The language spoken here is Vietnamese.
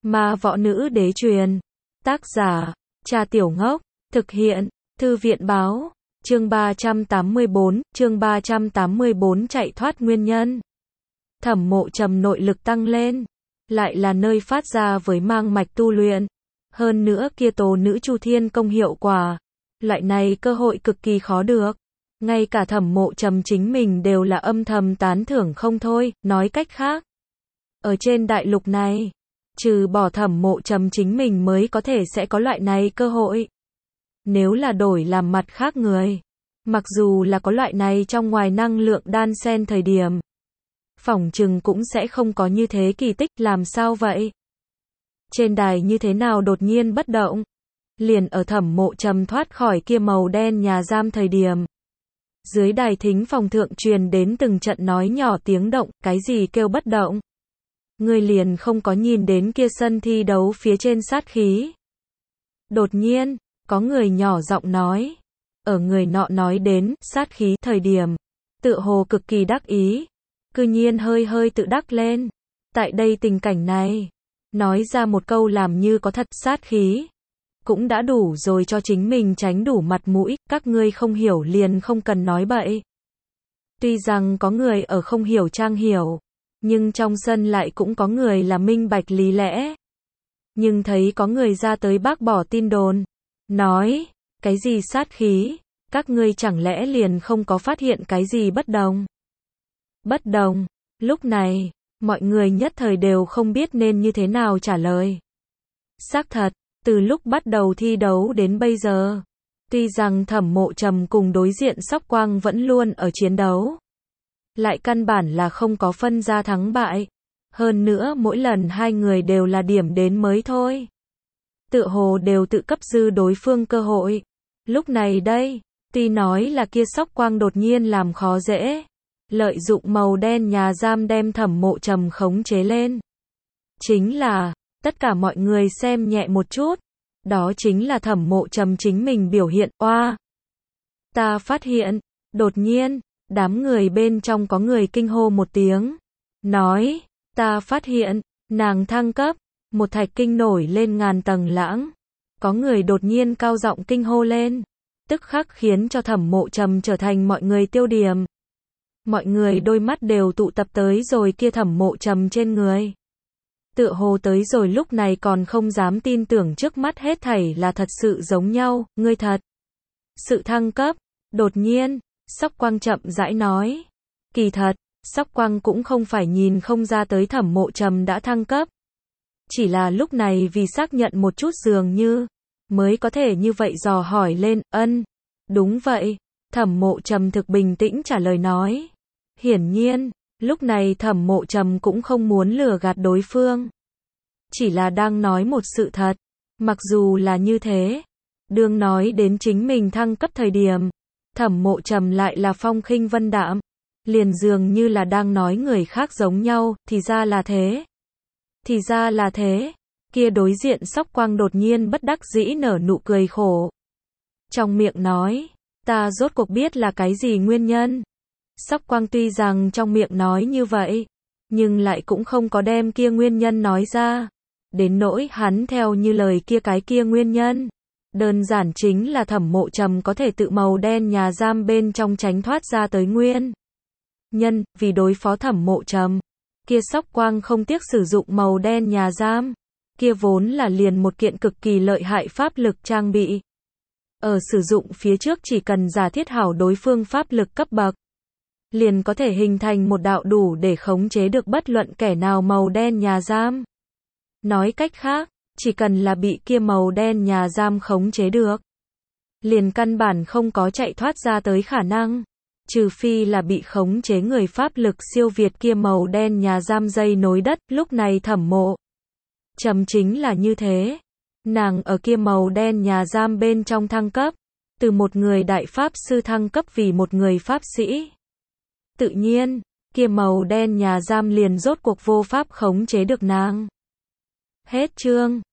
Ma Võ Nữ Đế truyền. Tác giả, Cha Tiểu Ngốc. Thực hiện, Thư viện Báo. Chương 384, chạy thoát nguyên nhân. Thẩm Mộ Trầm nội lực tăng lên, lại là nơi phát ra với mang mạch tu luyện. Hơn nữa kia Tố Nữ Chu Thiên công hiệu quả. Loại này cơ hội cực kỳ khó được. Ngay cả Thẩm Mộ Trầm chính mình đều là âm thầm tán thưởng không thôi, nói cách khác. Ở trên đại lục này, trừ bỏ Thẩm Mộ Trầm chính mình mới có thể sẽ có loại này cơ hội. Nếu là đổi làm mặt khác người, mặc dù là có loại này trong ngoài năng lượng đan xen thời điểm, phỏng chừng cũng sẽ không có như thế kỳ tích, làm sao vậy? Trên đài như thế nào đột nhiên bất động? Liền ở Thẩm Mộ Trầm thoát khỏi kia màu đen nhà giam thời điểm. Dưới đài thính phòng thượng truyền đến từng trận nói nhỏ tiếng động, cái gì kêu bất động? Người liền không có nhìn đến kia sân thi đấu phía trên sát khí. Đột nhiên, có người nhỏ giọng nói. Ở người nọ nói đến sát khí thời điểm, tựa hồ cực kỳ đắc ý. Cư nhiên hơi hơi tự đắc lên. Tại đây tình cảnh này, nói ra một câu làm như có thật sát khí. Cũng đã đủ rồi cho chính mình tránh đủ mặt mũi, các ngươi không hiểu liền không cần nói bậy. Tuy rằng có người ở không hiểu trang hiểu, nhưng trong sân lại cũng có người là minh bạch lý lẽ. Nhưng thấy có người ra tới bác bỏ tin đồn, nói, cái gì sát khí, các ngươi chẳng lẽ liền không có phát hiện cái gì bất đồng. Bất đồng, lúc này, mọi người nhất thời đều không biết nên như thế nào trả lời. Xác thật, từ lúc bắt đầu thi đấu đến bây giờ, tuy rằng Thẩm Mộ Trầm cùng đối diện Sóc Quang vẫn luôn ở chiến đấu, lại căn bản là không có phân ra thắng bại. Hơn nữa mỗi lần hai người đều là điểm đến mới thôi. Tựa hồ đều tự cấp dư đối phương cơ hội. Lúc này đây, tuy nói là kia Sóc Quang đột nhiên làm khó dễ, lợi dụng màu đen nhà giam đem Thẩm Mộ Trầm khống chế lên. Chính là, tất cả mọi người xem nhẹ một chút. Đó chính là Thẩm Mộ Trầm chính mình biểu hiện, oa. Ta phát hiện, đột nhiên, đám người bên trong có người kinh hô một tiếng. Nói, ta phát hiện, nàng thăng cấp, một thạch kinh nổi lên ngàn tầng lãng. Có người đột nhiên cao giọng kinh hô lên. Tức khắc khiến cho Thẩm Mộ Trầm trở thành mọi người tiêu điểm. Mọi người đôi mắt đều tụ tập tới rồi kia Thẩm Mộ Trầm trên người. Tựa hồ tới rồi lúc này còn không dám tin tưởng trước mắt hết thảy là thật sự giống nhau, ngươi thật. Sự thăng cấp, đột nhiên, Sóc Quang chậm rãi nói. Kỳ thật, Sóc Quang cũng không phải nhìn không ra tới Thẩm Mộ Trầm đã thăng cấp. Chỉ là lúc này vì xác nhận một chút dường như, mới có thể như vậy dò hỏi lên, đúng vậy. Thẩm Mộ Trầm thực bình tĩnh trả lời nói. Hiển nhiên, lúc này Thẩm Mộ Trầm cũng không muốn lừa gạt đối phương. Chỉ là đang nói một sự thật. Mặc dù là như thế, đương nói đến chính mình thăng cấp thời điểm, Thẩm Mộ Trầm lại là phong khinh vân đạm. Liền dường như là đang nói người khác giống nhau, thì ra là thế. Thì ra là thế. Kia đối diện Sóc Quang đột nhiên bất đắc dĩ nở nụ cười khổ. Trong miệng nói, ta rốt cuộc biết là cái gì nguyên nhân. Sóc Quang tuy rằng trong miệng nói như vậy, nhưng lại cũng không có đem kia nguyên nhân nói ra. Đến nỗi hắn theo như lời cái kia nguyên nhân. Đơn giản chính là Thẩm Mộ Trầm có thể tự màu đen nhà giam bên trong tránh thoát ra tới nguyên nhân, vì đối phó Thẩm Mộ Trầm. Kia Sóc Quang không tiếc sử dụng màu đen nhà giam. Kia vốn là liền một kiện cực kỳ lợi hại pháp lực trang bị. Ở sử dụng phía trước chỉ cần giả thiết hảo đối phương pháp lực cấp bậc, liền có thể hình thành một đạo đủ để khống chế được bất luận kẻ nào màu đen nhà giam. Nói cách khác, chỉ cần là bị kia màu đen nhà giam khống chế được, liền căn bản không có chạy thoát ra tới khả năng. Trừ phi là bị khống chế người pháp lực siêu việt kia màu đen nhà giam dây nối đất. Lúc này Thẩm Mộ Trầm chính là như thế. Nàng ở kia màu đen nhà giam bên trong thăng cấp, từ một người đại pháp sư thăng cấp vì một người pháp sĩ. Tự nhiên, kia màu đen nhà giam liền rốt cuộc vô pháp khống chế được nàng. Hết chương.